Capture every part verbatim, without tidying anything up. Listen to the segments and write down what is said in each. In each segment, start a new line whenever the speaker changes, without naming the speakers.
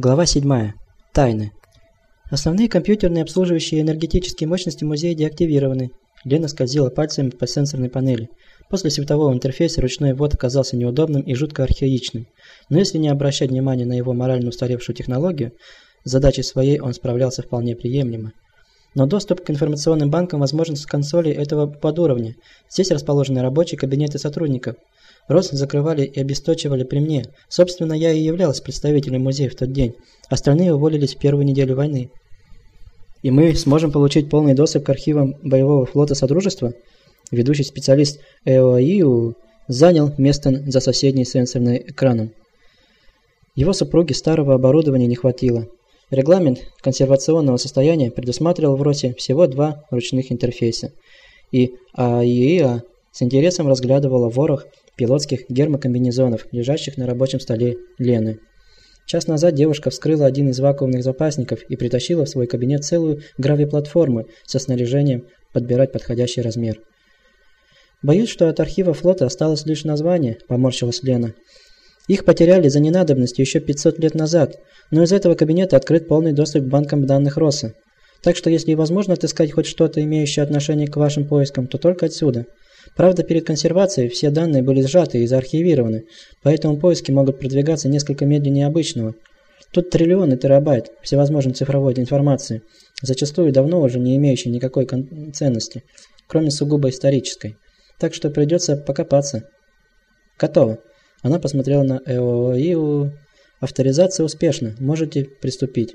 Глава седьмая. Тайны. Основные компьютерные обслуживающие энергетические мощности музея деактивированы. Лена скользила пальцами по сенсорной панели. После светового интерфейса ручной ввод оказался неудобным и жутко архаичным. Но если не обращать внимания на его морально устаревшую технологию, с задачей своей он справлялся вполне приемлемо. Но доступ к информационным банкам возможен с консолей этого подуровня. Здесь расположены рабочие кабинеты сотрудников. Рост закрывали и обесточивали при мне. Собственно, я и являлась представителем музея в тот день. Остальные уволились в первую неделю войны. И мы сможем получить полный доступ к архивам боевого флота Содружества? Ведущий специалист ЭОИУ занял место за соседней сенсорным экраном. Его супруге старого оборудования не хватило. Регламент консервационного состояния предусматривал в РОСе всего два ручных интерфейса. И АИИА с интересом разглядывала ворох пилотских гермокомбинезонов, лежащих на рабочем столе Лены. Час назад девушка вскрыла один из вакуумных запасников и притащила в свой кабинет целую гравиплатформу со снаряжением подбирать подходящий размер. «Боюсь, что от архива флота осталось лишь название», – поморщилась Лена. «Их потеряли за ненадобностью еще пятьсот лет назад, но из этого кабинета открыт полный доступ к банкам данных РОСа. Так что если возможно отыскать хоть что-то, имеющее отношение к вашим поискам, то только отсюда. Правда, перед консервацией все данные были сжаты и заархивированы, поэтому поиски могут продвигаться несколько медленнее обычного. Тут триллионы терабайт всевозможной цифровой информации, зачастую давно уже не имеющей никакой ценности, кроме сугубо исторической. Так что придется покопаться». «Готово». Она посмотрела на ЭОИУ. «Авторизация успешна. Можете приступить».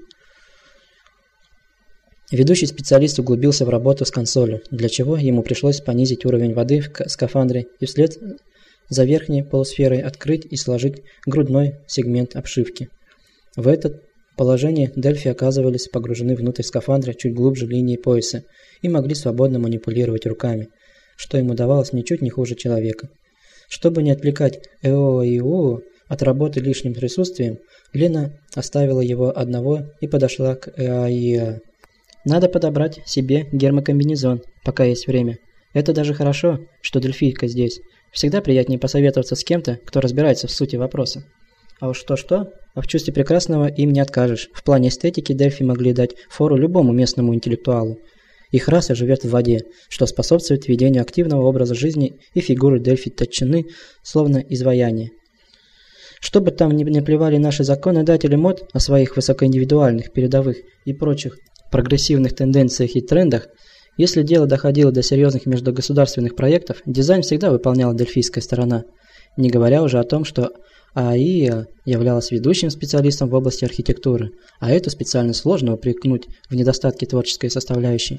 Ведущий специалист углубился в работу с консолью, для чего ему пришлось понизить уровень воды в скафандре и вслед за верхней полусферой открыть и сложить грудной сегмент обшивки. В это положение Дельфи оказывались погружены внутрь скафандра чуть глубже линии пояса и могли свободно манипулировать руками, что им удавалось ничуть не хуже человека. Чтобы не отвлекать ЭОИУ от работы лишним присутствием, Лена оставила его одного и подошла к ЭАИА. «Надо подобрать себе гермокомбинезон, пока есть время. Это даже хорошо, что Дельфийка здесь. Всегда приятнее посоветоваться с кем-то, кто разбирается в сути вопроса. А уж что-что, а в чувстве прекрасного им не откажешь. В плане эстетики Дельфи могли дать фору любому местному интеллектуалу. Их раса живет в воде, что способствует ведению активного образа жизни, и фигуры Дельфи точены, словно изваяние. Что бы там ни наплевали наши законодатели мод о своих высокоиндивидуальных, передовых и прочих прогрессивных тенденциях и трендах, если дело доходило до серьезных междугосударственных проектов, дизайн всегда выполняла дельфийская сторона, не говоря уже о том, что АИА являлась ведущим специалистом в области архитектуры, а эту специальность сложно упрекнуть в недостатке творческой составляющей.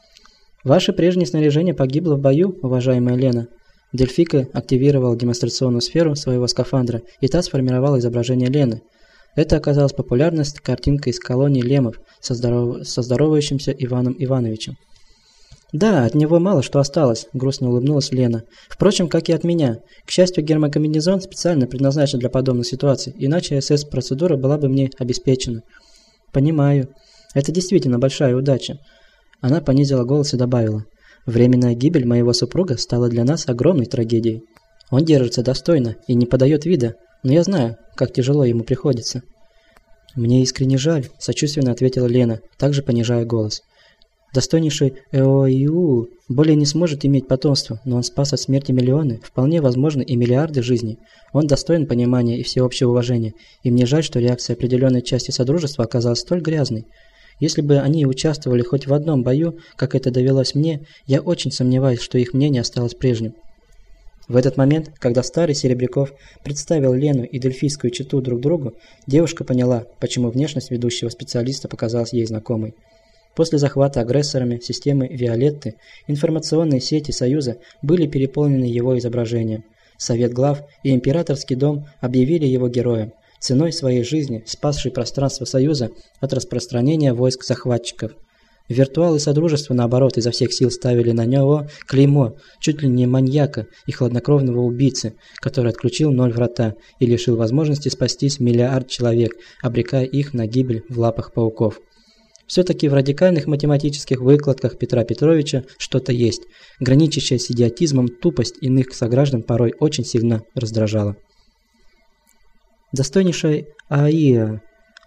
«Ваше прежнее снаряжение погибло в бою, уважаемая Лена». Дельфийка активировала демонстрационную сферу своего скафандра, и та сформировала изображение Лены. Это оказалась популярной картинкой из колонии лемов со, здоров... со здоровающимся Иваном Ивановичем. «Да, от него мало что осталось», – грустно улыбнулась Лена. «Впрочем, как и от меня. К счастью, гермокомбинезон специально предназначен для подобных ситуаций, иначе СС-процедура была бы мне обеспечена». «Понимаю. Это действительно большая удача». Она понизила голос и добавила. «Временная гибель моего супруга стала для нас огромной трагедией. Он держится достойно и не подает вида, но я знаю, как тяжело ему приходится». «Мне искренне жаль», – сочувственно ответила Лена, также понижая голос. «Достойнейший ЭОИУ более не сможет иметь потомство, но он спас от смерти миллионы, вполне возможно и миллиарды жизней. Он достоин понимания и всеобщего уважения, и мне жаль, что реакция определенной части Содружества оказалась столь грязной. Если бы они участвовали хоть в одном бою, как это довелось мне, я очень сомневаюсь, что их мнение осталось прежним». В этот момент, когда старый Серебряков представил Лену и дельфийскую чету друг другу, девушка поняла, почему внешность ведущего специалиста показалась ей знакомой. После захвата агрессорами системы Виолетты информационные сети Союза были переполнены его изображением. Совет глав и Императорский дом объявили его героем, ценой своей жизни спасший пространство Союза от распространения войск захватчиков. Виртуалы Содружества, наоборот, изо всех сил ставили на него клеймо чуть ли не маньяка и хладнокровного убийцы, который отключил ноль врата и лишил возможности спастись миллиард человек, обрекая их на гибель в лапах пауков. Все-таки в радикальных математических выкладках Петра Петровича что-то есть, граничащее с идиотизмом, тупость иных сограждан порой очень сильно раздражала. «Достойнейшая АИА»,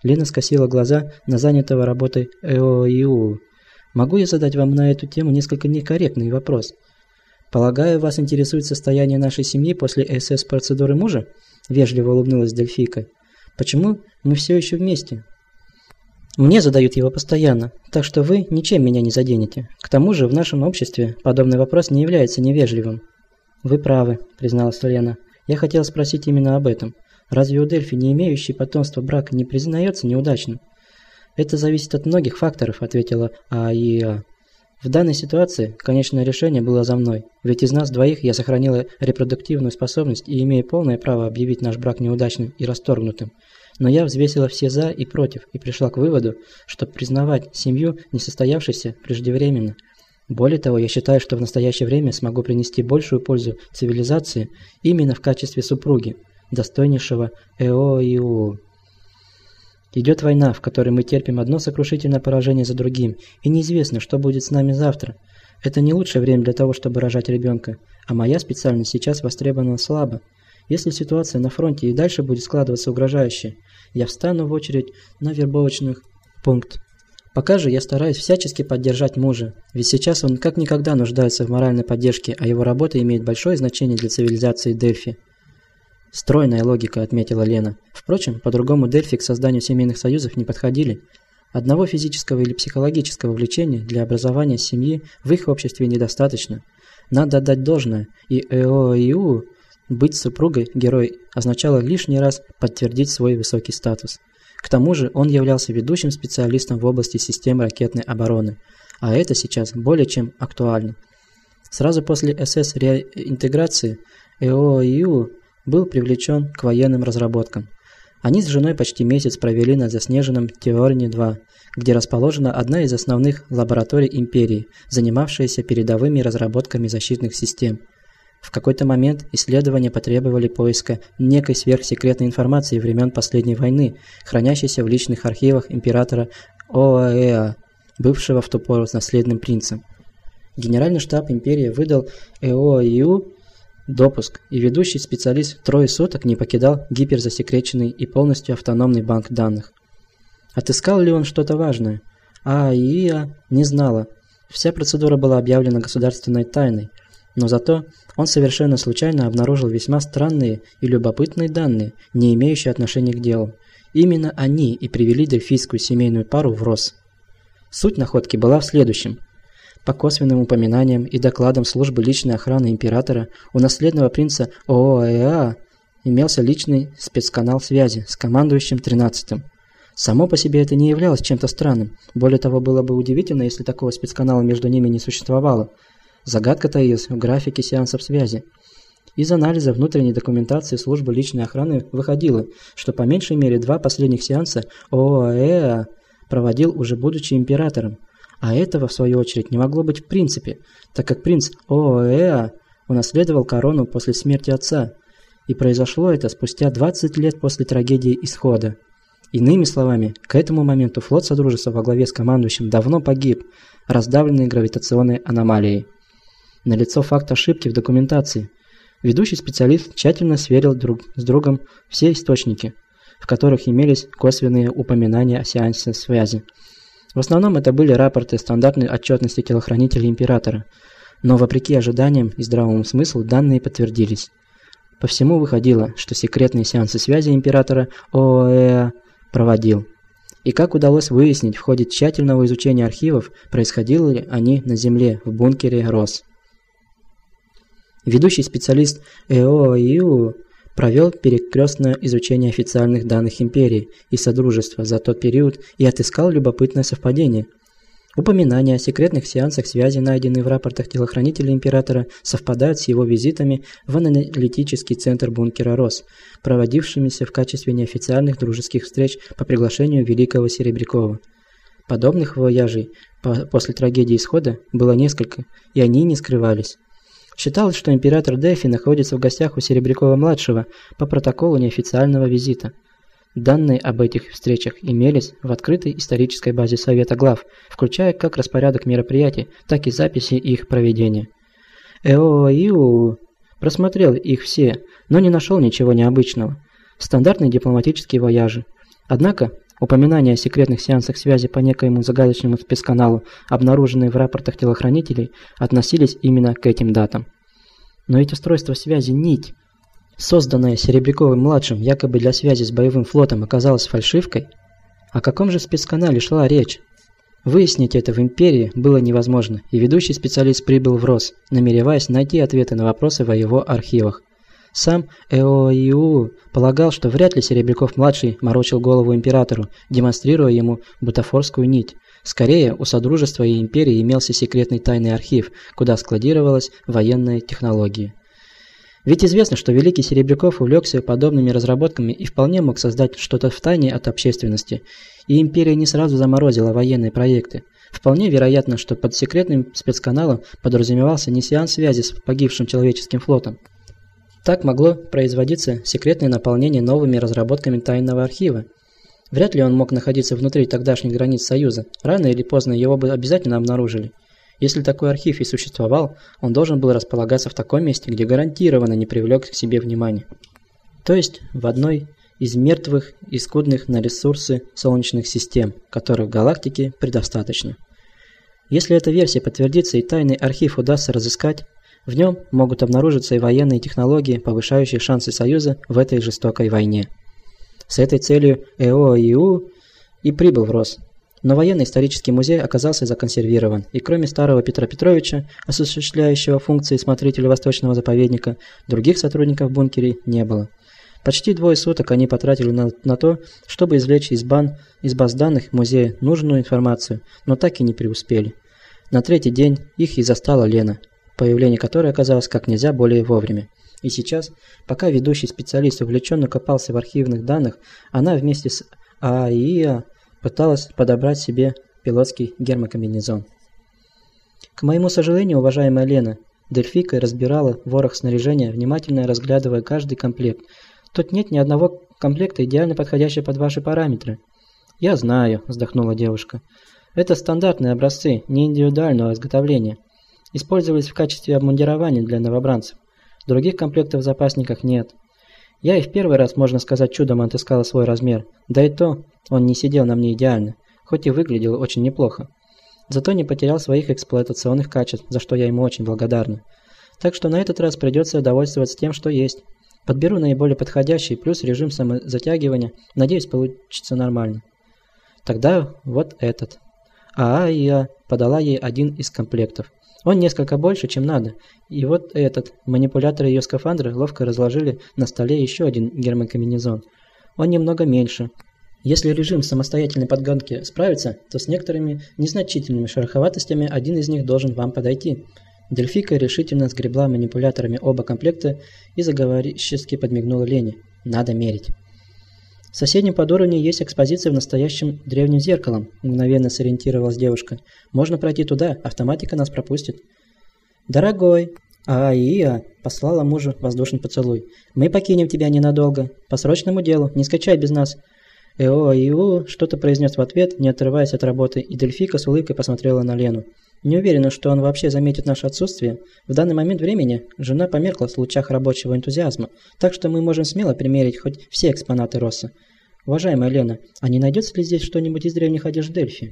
Лена скосила глаза на занятого работой ЭОИУ. «Могу я задать вам на эту тему несколько некорректный вопрос? Полагаю, вас интересует состояние нашей семьи после СС-процедуры мужа?» Вежливо улыбнулась Дельфийка. «Почему мы все еще вместе?» «Мне задают его постоянно, так что вы ничем меня не заденете. К тому же в нашем обществе подобный вопрос не является невежливым». «Вы правы», – призналась Лена. «Я хотела спросить именно об этом. Разве у Дельфи, не имеющий потомства, брак не признается неудачным?» «Это зависит от многих факторов», – ответила АИА. «В данной ситуации конечное решение было за мной, ведь из нас двоих я сохранила репродуктивную способность и имею полное право объявить наш брак неудачным и расторгнутым. Но я взвесила все «за» и «против» и пришла к выводу, что признавать семью несостоявшейся преждевременно. Более того, я считаю, что в настоящее время смогу принести большую пользу цивилизации именно в качестве супруги, достойнейшего ЭОИУ. Идет война, в которой мы терпим одно сокрушительное поражение за другим, и неизвестно, что будет с нами завтра. Это не лучшее время для того, чтобы рожать ребенка, а моя специальность сейчас востребована слабо. Если ситуация на фронте и дальше будет складываться угрожающе, я встану в очередь на вербовочных пунктах. Пока же я стараюсь всячески поддержать мужа, ведь сейчас он как никогда нуждается в моральной поддержке, а его работа имеет большое значение для цивилизации Дельфи». «Стройная логика», — отметила Лена. Впрочем, по-другому Дельфи к созданию семейных союзов не подходили. Одного физического или психологического влечения для образования семьи в их обществе недостаточно. Надо отдать должное, и ЭОИУ быть супругой герой означало лишний раз подтвердить свой высокий статус. К тому же он являлся ведущим специалистом в области систем ракетной обороны, а это сейчас более чем актуально. Сразу после СС-реинтеграции ЭОИУ был привлечен к военным разработкам. Они с женой почти месяц провели на заснеженном Теорне-два, где расположена одна из основных лабораторий империи, занимавшаяся передовыми разработками защитных систем. В какой-то момент исследования потребовали поиска некой сверхсекретной информации времен последней войны, хранящейся в личных архивах императора ОАЭА, бывшего в ту пору наследным принцем. Генеральный штаб империи выдал ЭОИУ допуск, и ведущий специалист трое суток не покидал гиперзасекреченный и полностью автономный банк данных. Отыскал ли он что-то важное? АИА не знала. Вся процедура была объявлена государственной тайной, но зато он совершенно случайно обнаружил весьма странные и любопытные данные, не имеющие отношения к делу. Именно они и привели дельфийскую семейную пару в рост. Суть находки была в следующем. По косвенным упоминаниям и докладам службы личной охраны императора, у наследного принца ОАЭА имелся личный спецканал связи с командующим тринадцатым. Само по себе это не являлось чем-то странным. Более того, было бы удивительно, если такого спецканала между ними не существовало. Загадка таилась в графике сеансов связи. Из анализа внутренней документации службы личной охраны выходило, что по меньшей мере два последних сеанса ОАЭА проводил уже будучи императором. А этого, в свою очередь, не могло быть в принципе, так как принц ОАЭА унаследовал корону после смерти отца, и произошло это спустя двадцать лет после трагедии Исхода. Иными словами, к этому моменту флот Содружества во главе с командующим давно погиб, раздавленный гравитационной аномалией. Налицо факт ошибки в документации. Ведущий специалист тщательно сверил друг с другом все источники, в которых имелись косвенные упоминания о сеансе связи. В основном это были рапорты стандартной отчетности телохранителей императора, но вопреки ожиданиям и здравому смыслу данные подтвердились. По всему выходило, что секретные сеансы связи императора ОАЭА проводил. И как удалось выяснить в ходе тщательного изучения архивов, происходили ли они на Земле, в бункере РОС. Ведущий специалист ЭОИУ провел перекрестное изучение официальных данных империи и Содружества за тот период и отыскал любопытное совпадение. Упоминания о секретных сеансах связи, найденные в рапортах телохранителя императора, совпадают с его визитами в аналитический центр бункера РОС, проводившимися в качестве неофициальных дружеских встреч по приглашению Великого Серебрякова. Подобных вояжей по после трагедии Исхода было несколько, и они не скрывались. Считалось, что император Дельфи находится в гостях у Серебрякова-младшего по протоколу неофициального визита. Данные об этих встречах имелись в открытой исторической базе Совета глав, включая как распорядок мероприятий, так и записи их проведения. ЭОИУ просмотрел их все, но не нашел ничего необычного. Стандартные дипломатические вояжи. Однако Упоминания о секретных сеансах связи по некоему загадочному спецканалу, обнаруженные в рапортах телохранителей, относились именно к этим датам. Но ведь устройство связи «Нить», созданное Серебряковым-младшим якобы для связи с боевым флотом, оказалось фальшивкой? О каком же спецканале шла речь? Выяснить это в Империи было невозможно, и ведущий специалист прибыл в РОС, намереваясь найти ответы на вопросы в его архивах. Сам ЭОИУ полагал, что вряд ли Серебряков-младший морочил голову императору, демонстрируя ему бутафорскую нить. Скорее, у Содружества и Империи имелся секретный тайный архив, куда складировалась военная технология. Ведь известно, что великий Серебряков увлекся подобными разработками и вполне мог создать что-то втайне от общественности, и Империя не сразу заморозила военные проекты. Вполне вероятно, что под секретным спецканалом подразумевался не сеанс связи с погибшим человеческим флотом. Так могло производиться секретное наполнение новыми разработками тайного архива. Вряд ли он мог находиться внутри тогдашних границ Союза. Рано или поздно его бы обязательно обнаружили. Если такой архив и существовал, он должен был располагаться в таком месте, где гарантированно не привлек к себе внимания. То есть в одной из мертвых и скудных на ресурсы солнечных систем, которых в галактике предостаточно. Если эта версия подтвердится и тайный архив удастся разыскать, в нем могут обнаружиться и военные технологии, повышающие шансы Союза в этой жестокой войне. С этой целью ЭОИУ и прибыл в РОС. Но военно-исторический музей оказался законсервирован, и кроме старого Петра Петровича, осуществляющего функции смотрителя Восточного заповедника, других сотрудников бункера не было. Почти двое суток они потратили на, на то, чтобы извлечь из, бан, из баз данных музея нужную информацию, но так и не преуспели. На третий день их и застала Лена, появление которой оказалось как нельзя более вовремя. И сейчас, пока ведущий специалист увлеченно копался в архивных данных, она вместе с АИА пыталась подобрать себе пилотский гермокомбинезон. К моему сожалению, уважаемая Лена, Дельфийка разбирала ворох снаряжения, внимательно разглядывая каждый комплект. Тут нет ни одного комплекта, идеально подходящего под ваши параметры. «Я знаю», – вздохнула девушка. «Это стандартные образцы, не индивидуального изготовления. Использовались в качестве обмундирования для новобранцев. Других комплектов в запасниках нет. Я и в первый раз, можно сказать, чудом отыскала свой размер. Да и то, он не сидел на мне идеально, хоть и выглядел очень неплохо. Зато не потерял своих эксплуатационных качеств, за что я ему очень благодарна. Так что на этот раз придется довольствоваться тем, что есть. Подберу наиболее подходящий, плюс режим самозатягивания. Надеюсь, получится нормально». «Тогда вот этот». А я подала ей один из комплектов. Он несколько больше, чем надо. И вот этот. Манипуляторы ее скафандра ловко разложили на столе еще один гермокомбинезон. Он немного меньше. Если режим самостоятельной подгонки справится, то с некоторыми незначительными шероховатостями один из них должен вам подойти. Дельфийка решительно сгребла манипуляторами оба комплекта и заговорщицки подмигнула Лене. «Надо мерить». «В соседнем подуровне есть экспозиция в настоящем древним зеркалом», – мгновенно сориентировалась девушка. «Можно пройти туда, автоматика нас пропустит». «Дорогой!» АИА послала мужу воздушный поцелуй. «Мы покинем тебя ненадолго. По срочному делу. Не скачай без нас». ЭОИУ что-то произнес в ответ, не отрываясь от работы, и Дельфийка с улыбкой посмотрела на Лену. Не уверена, что он вообще заметит наше отсутствие. В данный момент времени жена померкла в лучах рабочего энтузиазма, так что мы можем смело примерить хоть все экспонаты Росса. Уважаемая Лена, а не найдется ли здесь что-нибудь из древних одежд Дельфи?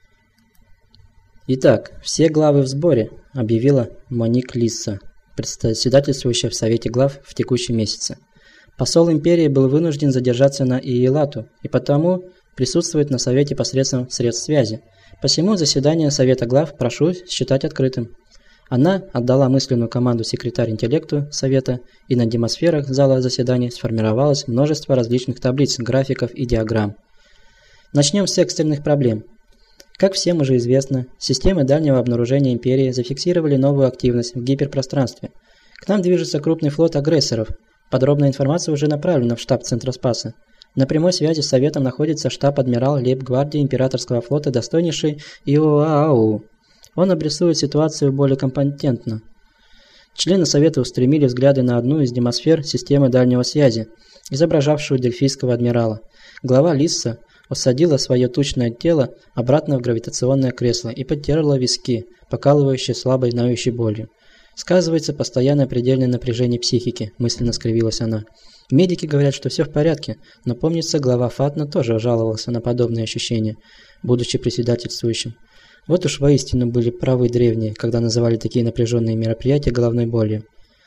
«Итак, все главы в сборе», – объявила Моник Лисса, председательствующая в Совете глав в текущем месяце. Посол Империи был вынужден задержаться на Иелату и потому присутствует на Совете посредством средств связи. Посему заседание Совета глав прошу считать открытым. Она отдала мысленную команду секретарь-интеллекту Совета, и на демосферах зала заседаний сформировалось множество различных таблиц, графиков и диаграмм. Начнем с экстренных проблем. Как всем уже известно, системы дальнего обнаружения Империи зафиксировали новую активность в гиперпространстве. К нам движется крупный флот агрессоров. Подробная информация уже направлена в штаб Центра Спаса. На прямой связи с Советом находится штаб-адмирал лейб-гвардии Императорского флота достойнейший Иоаау. Он обрисует ситуацию более компетентно. Члены Совета устремили взгляды на одну из демосфер системы дальнего связи, изображавшую дельфийского адмирала. Глава Лисса усадила свое тучное тело обратно в гравитационное кресло и подтерла виски, покалывающие слабой ноющей болью. «Сказывается постоянное предельное напряжение психики», – мысленно скривилась она. Медики говорят, что все в порядке, но помнится, глава ФАТНа тоже жаловался на подобные ощущения, будучи председательствующим. Вот уж воистину были правы древние, когда называли такие напряженные мероприятия головной болью.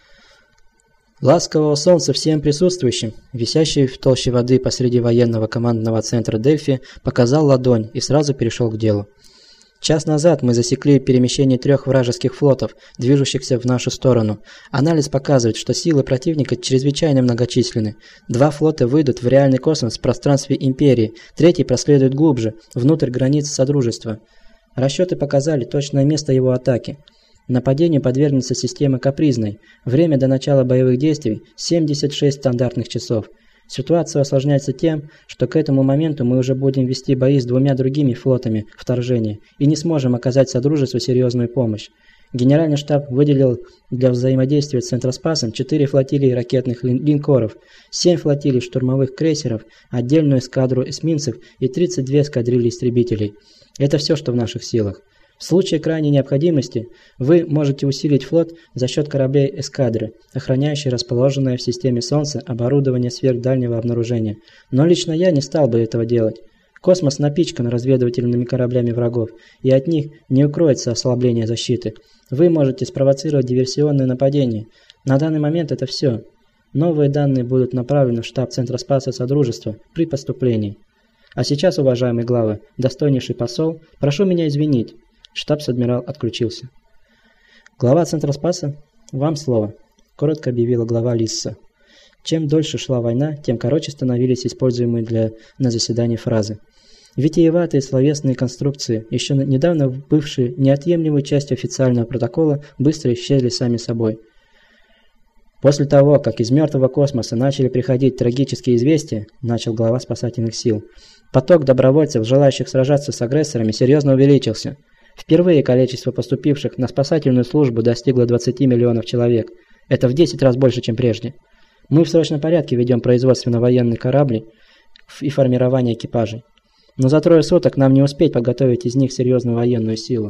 Ласкового солнца всем присутствующим, висящий в толще воды посреди военного командного центра Дельфи, показал ладонь и сразу перешел к делу. Час назад мы засекли перемещение трех вражеских флотов, движущихся в нашу сторону. Анализ показывает, что силы противника чрезвычайно многочисленны. Два флота выйдут в реальный космос в пространстве Империи, третий проследует глубже, внутрь границ Содружества. Расчеты показали точное место его атаки. Нападению подвергнется система Капризной. Время до начала боевых действий – семьдесят шесть стандартных часов. Ситуация осложняется тем, что к этому моменту мы уже будем вести бои с двумя другими флотами вторжения и не сможем оказать Содружеству серьезную помощь. Генеральный штаб выделил для взаимодействия с Центроспасом четыре флотилии ракетных линкоров, семь флотилий штурмовых крейсеров, отдельную эскадру эсминцев и тридцать две эскадрильи истребителей. Это все, что в наших силах. В случае крайней необходимости вы можете усилить флот за счет кораблей эскадры, охраняющей расположенное в системе Солнца оборудование сверхдальнего обнаружения. Но лично я не стал бы этого делать. Космос напичкан разведывательными кораблями врагов, и от них не укроется ослабление защиты. Вы можете спровоцировать диверсионные нападения. На данный момент это все. Новые данные будут направлены в штаб Центроспаса Содружества при поступлении. А сейчас, уважаемые главы, достойнейший посол, прошу меня извинить. Штабс-адмирал отключился. «Глава Центроспаса, вам слово», – коротко объявила глава Лисса. Чем дольше шла война, тем короче становились используемые для, на заседании фразы. Витиеватые словесные конструкции, еще недавно бывшие неотъемлемой частью официального протокола, быстро исчезли сами собой. После того, как из мертвого космоса начали приходить трагические известия, начал глава спасательных сил, поток добровольцев, желающих сражаться с агрессорами, серьезно увеличился. Впервые количество поступивших на спасательную службу достигло двадцати миллионов человек. Это в десять раз больше, чем прежде. Мы в срочном порядке ведем производственно-военные корабли и формирование экипажей. Но за трое суток нам не успеть подготовить из них серьезную военную силу.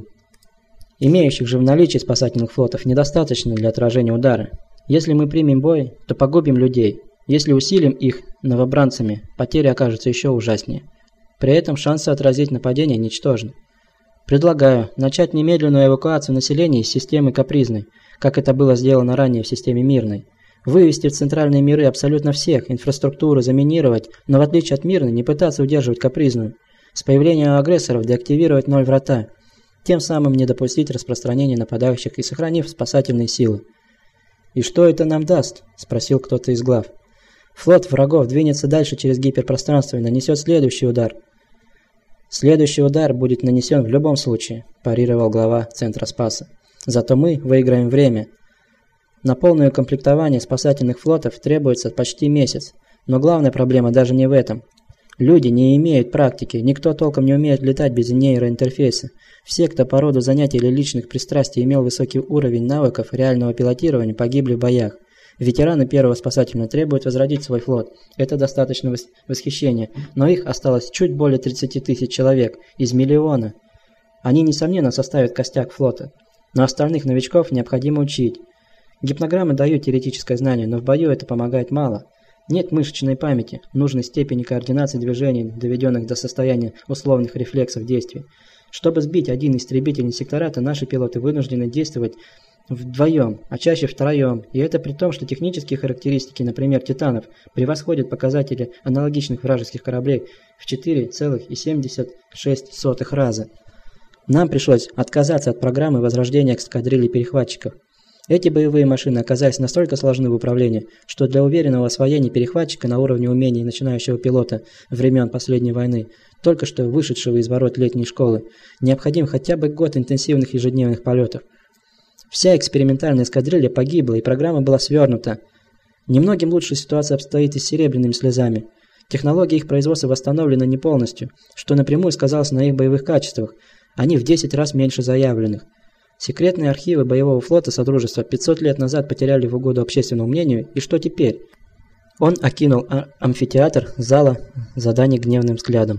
Имеющих же в наличии спасательных флотов недостаточно для отражения удара. Если мы примем бой, то погубим людей. Если усилим их новобранцами, потери окажутся еще ужаснее. При этом шансы отразить нападение ничтожны. Предлагаю начать немедленную эвакуацию населения из системы Капризной, как это было сделано ранее в системе Мирной. Вывести в центральные миры абсолютно всех, инфраструктуру заминировать, но в отличие от Мирной не пытаться удерживать Капризную. С появлением агрессоров деактивировать ноль врата, тем самым не допустить распространения нападающих и сохранив спасательные силы. «И что это нам даст?» – спросил кто-то из глав. «Флот врагов двинется дальше через гиперпространство и нанесет следующий удар». «Следующий удар будет нанесен в любом случае», – парировал глава Центра Спаса. «Зато мы выиграем время. На полное комплектование спасательных флотов требуется почти месяц. Но главная проблема даже не в этом. Люди не имеют практики, никто толком не умеет летать без нейроинтерфейса. Все, кто по роду занятий или личных пристрастий имел высокий уровень навыков реального пилотирования, погибли в боях. Ветераны первого спасательного требуют возродить свой флот. Это достаточно восхищения, но их осталось чуть более тридцати тысяч человек из миллиона. Они, несомненно, составят костяк флота, но остальных новичков необходимо учить. Гипнограммы дают теоретическое знание, но в бою это помогает мало. Нет мышечной памяти, нужной степени координации движений, доведенных до состояния условных рефлексов действий. Чтобы сбить один истребитель инсектората, наши пилоты вынуждены действовать вдвоем, а чаще втроем, и это при том, что технические характеристики, например, «Титанов», превосходят показатели аналогичных вражеских кораблей в четыре целых семьдесят шесть сотых раза. Нам пришлось отказаться от программы возрождения эскадрильи перехватчиков. Эти боевые машины оказались настолько сложны в управлении, что для уверенного освоения перехватчика на уровне умений начинающего пилота времен последней войны, только что вышедшего из ворот летней школы, необходим хотя бы год интенсивных ежедневных полетов. Вся экспериментальная эскадрилья погибла, и программа была свернута. Немногим лучше ситуация обстоит и с серебряными слезами. Технология их производства восстановлена не полностью, что напрямую сказалось на их боевых качествах. Они в десять раз меньше заявленных. Секретные архивы боевого флота Содружества пятьсот лет назад потеряли в угоду общественному мнению, и что теперь? Он окинул амфитеатр зала заданий гневным взглядом.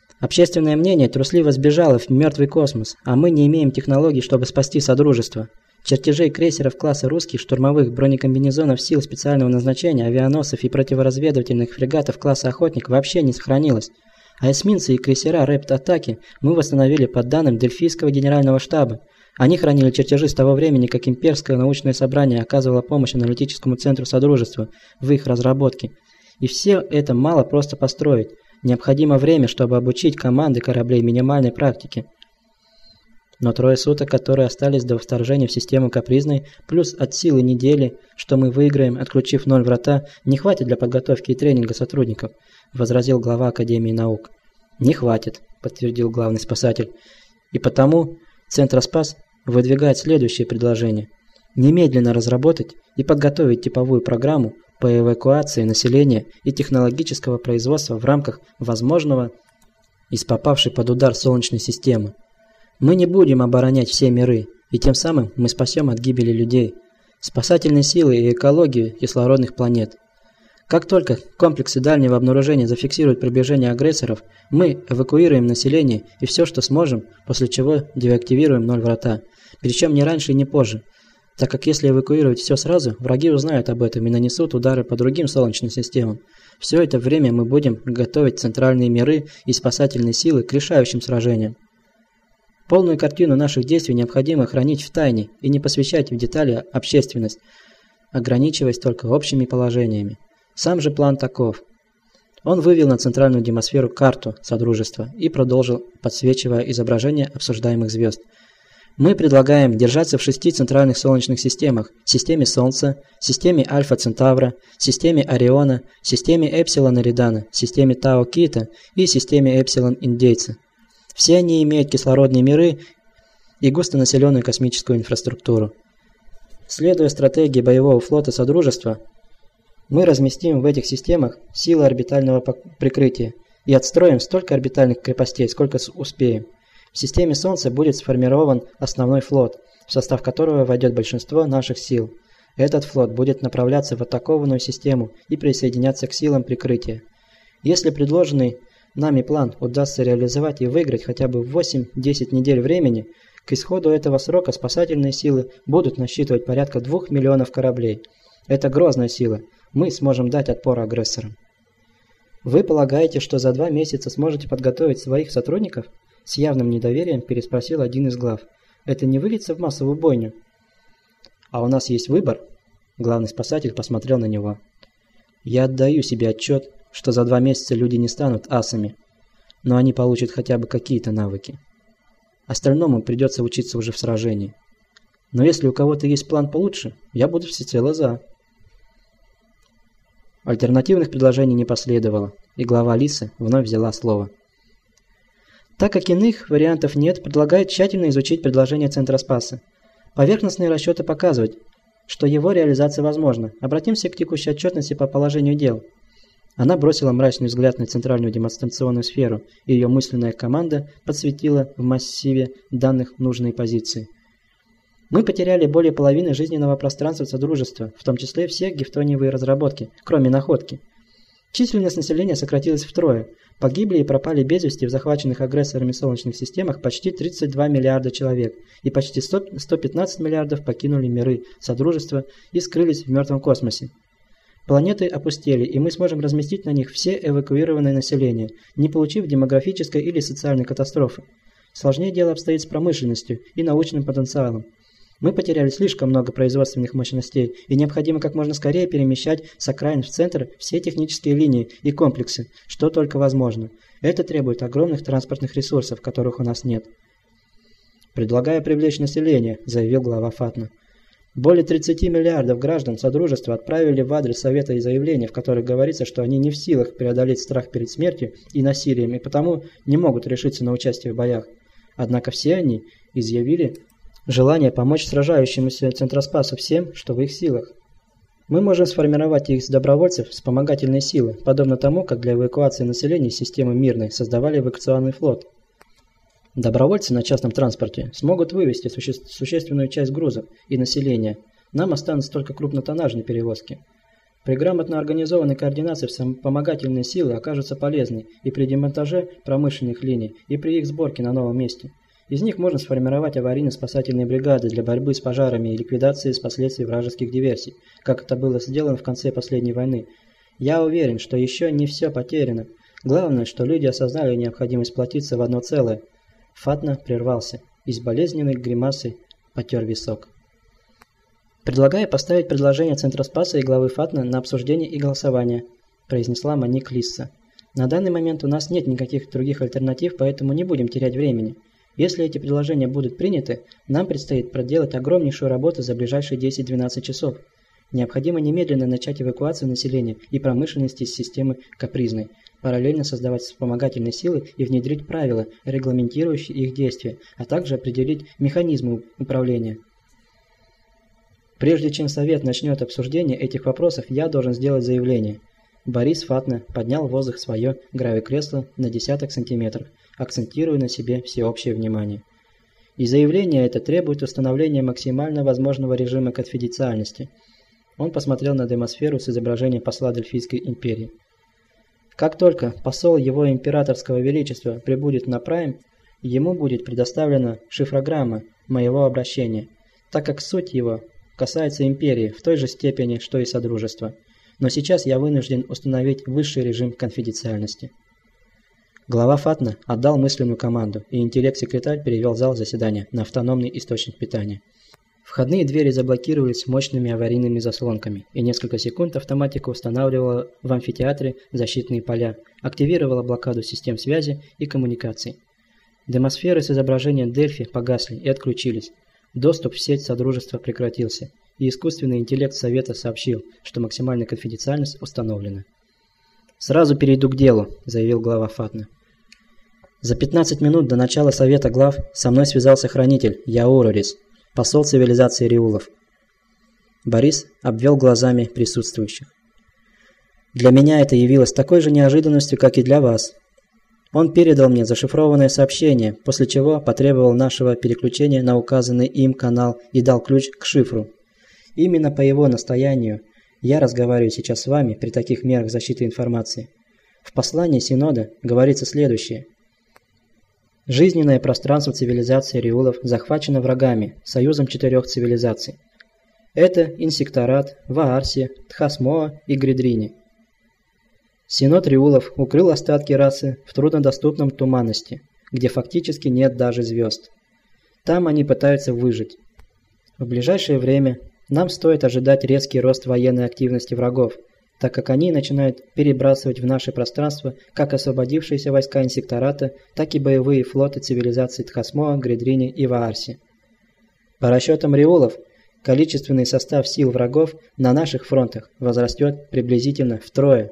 Общественное мнение трусливо сбежало в мертвый космос, а мы не имеем технологий, чтобы спасти Содружество. Чертежей крейсеров класса русских, штурмовых бронекомбинезонов сил специального назначения, авианосцев и противоразведывательных фрегатов класса охотник вообще не сохранилось. А эсминцы и крейсера рэпт-атаки мы восстановили по данным Дельфийского генерального штаба. Они хранили чертежи с того времени, как имперское научное собрание оказывало помощь аналитическому центру Содружества в их разработке. И все это мало просто построить. Необходимо время, чтобы обучить команды кораблей минимальной практике. Но трое суток, которые остались до вторжения в систему капризной, плюс от силы недели, что мы выиграем, отключив ноль врата, не хватит для подготовки и тренинга сотрудников, возразил глава Академии наук. Не хватит, подтвердил главный спасатель. И потому Центроспас выдвигает следующее предложение. Немедленно разработать и подготовить типовую программу по эвакуации населения и технологического производства в рамках возможного из попавшей под удар Солнечной системы. Мы не будем оборонять все миры, и тем самым мы спасем от гибели людей, спасательные силы и экологию кислородных планет. Как только комплексы дальнего обнаружения зафиксируют приближение агрессоров, мы эвакуируем население и все, что сможем, после чего деактивируем ноль врата, причем не раньше и не позже, так как если эвакуировать все сразу, враги узнают об этом и нанесут удары по другим солнечным системам. Все это время мы будем готовить центральные миры и спасательные силы к решающим сражениям. Полную картину наших действий необходимо хранить в тайне и не посвящать в детали общественность, ограничиваясь только общими положениями. Сам же план таков. Он вывел на центральную демосферу карту Содружества и продолжил, подсвечивая изображение обсуждаемых звезд. Мы предлагаем держаться в шести центральных солнечных системах: системе Солнца, системе Альфа Центавра, системе Ориона, системе Эпсилон Эридана, системе Тау Кита и системе Эпсилон Индейца. Все они имеют кислородные миры и густонаселенную космическую инфраструктуру. Следуя стратегии боевого флота Содружества, мы разместим в этих системах силы орбитального прикрытия и отстроим столько орбитальных крепостей, сколько успеем. В системе Солнца будет сформирован основной флот, в состав которого войдет большинство наших сил. Этот флот будет направляться в атакованную систему и присоединяться к силам прикрытия. Если предложенный нами план удастся реализовать и выиграть хотя бы восемь-десять недель времени, к исходу этого срока спасательные силы будут насчитывать порядка двух миллионов кораблей. Это грозная сила. Мы сможем дать отпор агрессорам. Вы полагаете, что за два месяца сможете подготовить своих сотрудников? С явным недоверием переспросил один из глав. Это не выльется в массовую бойню? А у нас есть выбор? Главный спасатель посмотрел на него. Я отдаю себе отчет, что за два месяца люди не станут асами, но они получат хотя бы какие-то навыки. Остальному придется учиться уже в сражении. Но если у кого-то есть план получше, я буду всецело за. Альтернативных предложений не последовало, и глава Лисы вновь взяла слово. Так как иных вариантов нет, предлагает тщательно изучить предложение Центроспаса. Поверхностные расчеты показывают, что его реализация возможна. Обратимся к текущей отчетности по положению дел. Она бросила мрачный взгляд на центральную демонстрационную сферу, и ее мысленная команда подсветила в массиве данных нужные позиции. Мы потеряли более половины жизненного пространства Содружества, в том числе все гифтониевые разработки, кроме находки. Численность населения сократилась втрое. Погибли и пропали без вести в захваченных агрессорами солнечных системах почти тридцать два миллиарда человек, и почти сто пятнадцать миллиардов покинули миры Содружества и скрылись в мертвом космосе. Планеты опустели, и мы сможем разместить на них все эвакуированное население, не получив демографической или социальной катастрофы. Сложнее дело обстоит с промышленностью и научным потенциалом. Мы потеряли слишком много производственных мощностей, и необходимо как можно скорее перемещать с окраин в центр все технические линии и комплексы, что только возможно. Это требует огромных транспортных ресурсов, которых у нас нет. «Предлагаю привлечь население», – заявил глава Фатна. Более тридцати миллиардов граждан Содружества отправили в адрес Совета и заявления, в которых говорится, что они не в силах преодолеть страх перед смертью и насилием, и потому не могут решиться на участие в боях. Однако все они изъявили желание помочь сражающемуся Центроспасу всем, что в их силах. Мы можем сформировать их из добровольцев вспомогательные силы, подобно тому, как для эвакуации населения системы Мирной создавали эвакуационный флот. Добровольцы на частном транспорте смогут вывести суще существенную часть грузов и населения. Нам останутся только крупнотоннажные перевозки. При грамотно организованной координации вспомогательные силы окажутся полезны и при демонтаже промышленных линий, и при их сборке на новом месте. Из них можно сформировать аварийно-спасательные бригады для борьбы с пожарами и ликвидации последствий вражеских диверсий, как это было сделано в конце последней войны. Я уверен, что еще не все потеряно. Главное, что люди осознали необходимость сплотиться в одно целое. Фатна прервался и с болезненной гримасой потер висок. «Предлагаю поставить предложение Центра Спаса и главы Фатна на обсуждение и голосование», произнесла Моник Лисса. «На данный момент у нас нет никаких других альтернатив, поэтому не будем терять времени. Если эти предложения будут приняты, нам предстоит проделать огромнейшую работу за ближайшие десять-двенадцать часов. Необходимо немедленно начать эвакуацию населения и промышленности из системы Капризной, параллельно создавать вспомогательные силы и внедрить правила, регламентирующие их действия, а также определить механизмы управления. Прежде чем Совет начнет обсуждение этих вопросов, я должен сделать заявление». Борис Фатна поднял в воздух свое гравикресло на десяток сантиметров, акцентируя на себе всеобщее внимание. И заявление это требует установления максимально возможного режима конфиденциальности. Он посмотрел на демосферу с изображением посла Дельфийской империи. Как только посол его императорского величества прибудет на Прайм, ему будет предоставлена шифрограмма моего обращения, так как суть его касается империи в той же степени, что и Содружества. Но сейчас я вынужден установить высший режим конфиденциальности. Глава Фатна отдал мысленную команду, и интеллект-секретарь перевел зал заседания на автономный источник питания. Входные двери заблокировались мощными аварийными заслонками, и несколько секунд автоматика устанавливала в амфитеатре защитные поля, активировала блокаду систем связи и коммуникаций. Демосферы с изображением Дельфи погасли и отключились. Доступ в сеть Содружества прекратился, и искусственный интеллект Совета сообщил, что максимальная конфиденциальность установлена. «Сразу перейду к делу», – заявил глава Фатна. «За пятнадцать минут до начала Совета глав со мной связался хранитель Яурорис, посол цивилизации Риулов». Борис обвел глазами присутствующих. «Для меня это явилось такой же неожиданностью, как и для вас. Он передал мне зашифрованное сообщение, после чего потребовал нашего переключения на указанный им канал и дал ключ к шифру. Именно по его настоянию я разговариваю сейчас с вами при таких мерах защиты информации. В послании Синода говорится следующее. Жизненное пространство цивилизации Риулов захвачено врагами, союзом четырех цивилизаций. Это Инсекторат, Ваарси, Тхасмоа и Гридрини. Синод Риулов укрыл остатки расы в труднодоступном туманности, где фактически нет даже звезд. Там они пытаются выжить. В ближайшее время нам стоит ожидать резкий рост военной активности врагов, так как они начинают перебрасывать в наше пространство как освободившиеся войска Инсектората, так и боевые флоты цивилизаций Тхасмоа, Гридрини и Ваарси. По расчетам Риулов, количественный состав сил врагов на наших фронтах возрастет приблизительно втрое.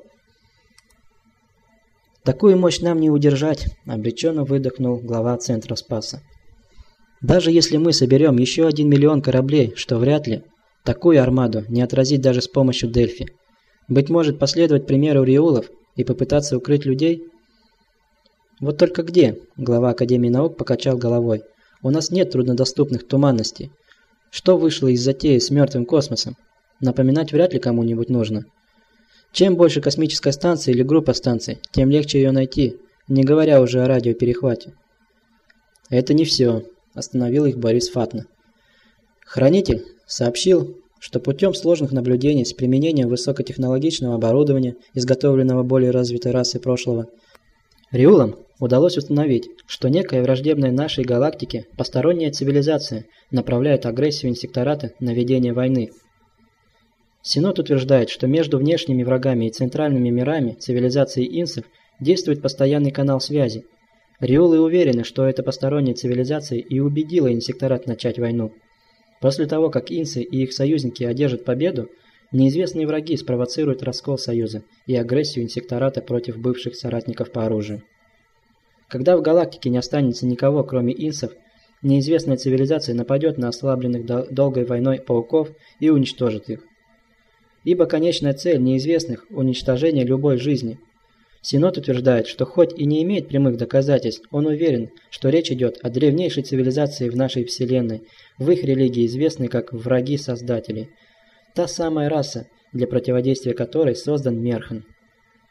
«Такую мощь нам не удержать», – обреченно выдохнул глава Центра Спаса. «Даже если мы соберем еще один миллион кораблей, что вряд ли, такую армаду не отразить даже с помощью Дельфи. Быть может, последовать примеру Риулов и попытаться укрыть людей?» «Вот только где?» – глава Академии наук покачал головой. «У нас нет труднодоступных туманностей. Что вышло из затеи с мертвым космосом? Напоминать вряд ли кому-нибудь нужно. Чем больше космическая станция или группа станций, тем легче ее найти, не говоря уже о радиоперехвате». «Это не все», – остановил их Борис Фатна. «Хранитель сообщил, что путем сложных наблюдений с применением высокотехнологичного оборудования, изготовленного более развитой расой прошлого, Риулам удалось установить, что некая враждебная нашей галактике посторонняя цивилизация направляет агрессию Инсектората на ведение войны. Синод утверждает, что между внешними врагами и центральными мирами цивилизации инсов действует постоянный канал связи. Риулы уверены, что эта посторонняя цивилизация и убедила Инсекторат начать войну. После того, как инсы и их союзники одержат победу, неизвестные враги спровоцируют раскол Союза и агрессию Инсектората против бывших соратников по оружию. Когда в галактике не останется никого, кроме инсов, неизвестная цивилизация нападет на ослабленных долгой войной пауков и уничтожит их. Ибо конечная цель неизвестных – уничтожение любой жизни. Синод утверждает, что хоть и не имеет прямых доказательств, он уверен, что речь идет о древнейшей цивилизации в нашей Вселенной, в их религии известной как враги Создателей. Та самая раса, для противодействия которой создан Мерхан.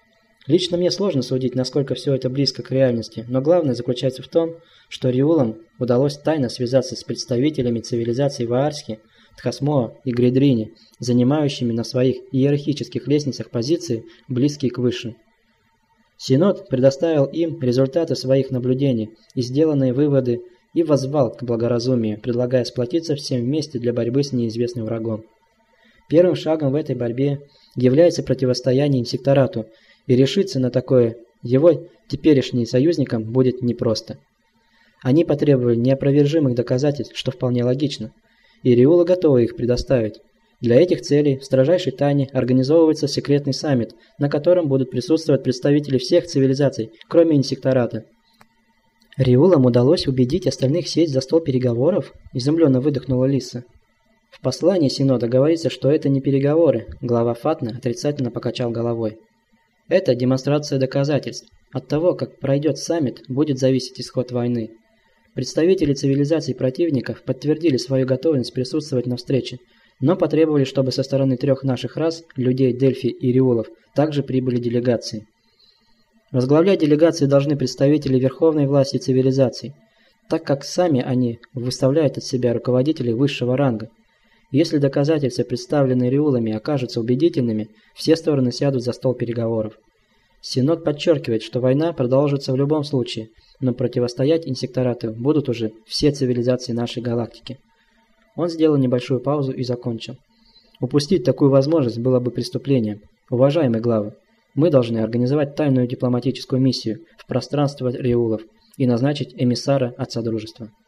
Лично мне сложно судить, насколько все это близко к реальности, но главное заключается в том, что Риулам удалось тайно связаться с представителями цивилизаций Ваарсхи, Тхасмоа и Гридрини, занимающими на своих иерархических лестницах позиции, близкие к высшим. Синод предоставил им результаты своих наблюдений и сделанные выводы и воззвал к благоразумию, предлагая сплотиться всем вместе для борьбы с неизвестным врагом. Первым шагом в этой борьбе является противостояние инсекторату, и решиться на такое его теперешним союзникам будет непросто. Они потребовали неопровержимых доказательств, что вполне логично, и Риула готова их предоставить. Для этих целей в строжайшей тайне организовывается секретный саммит, на котором будут присутствовать представители всех цивилизаций, кроме инсектората. Риулам удалось убедить остальных сесть за стол переговоров? Изумленно выдохнула Лиса. В послании Синода говорится, что это не переговоры, глава Фатна отрицательно покачал головой. Это демонстрация доказательств. От того, как пройдет саммит, будет зависеть исход войны. Представители цивилизаций противников подтвердили свою готовность присутствовать на встрече, но потребовали, чтобы со стороны трех наших рас, людей Дельфи и Риулов, также прибыли делегации. Возглавлять делегации должны представители верховной власти цивилизаций, так как сами они выставляют от себя руководителей высшего ранга. Если доказательства, представленные Риулами, окажутся убедительными, все стороны сядут за стол переговоров. Синод подчеркивает, что война продолжится в любом случае, но противостоять инсекторату будут уже все цивилизации нашей галактики. Он сделал небольшую паузу и закончил. Упустить такую возможность было бы преступлением. Уважаемые главы, мы должны организовать тайную дипломатическую миссию в пространство Риулов и назначить эмиссара от Содружества.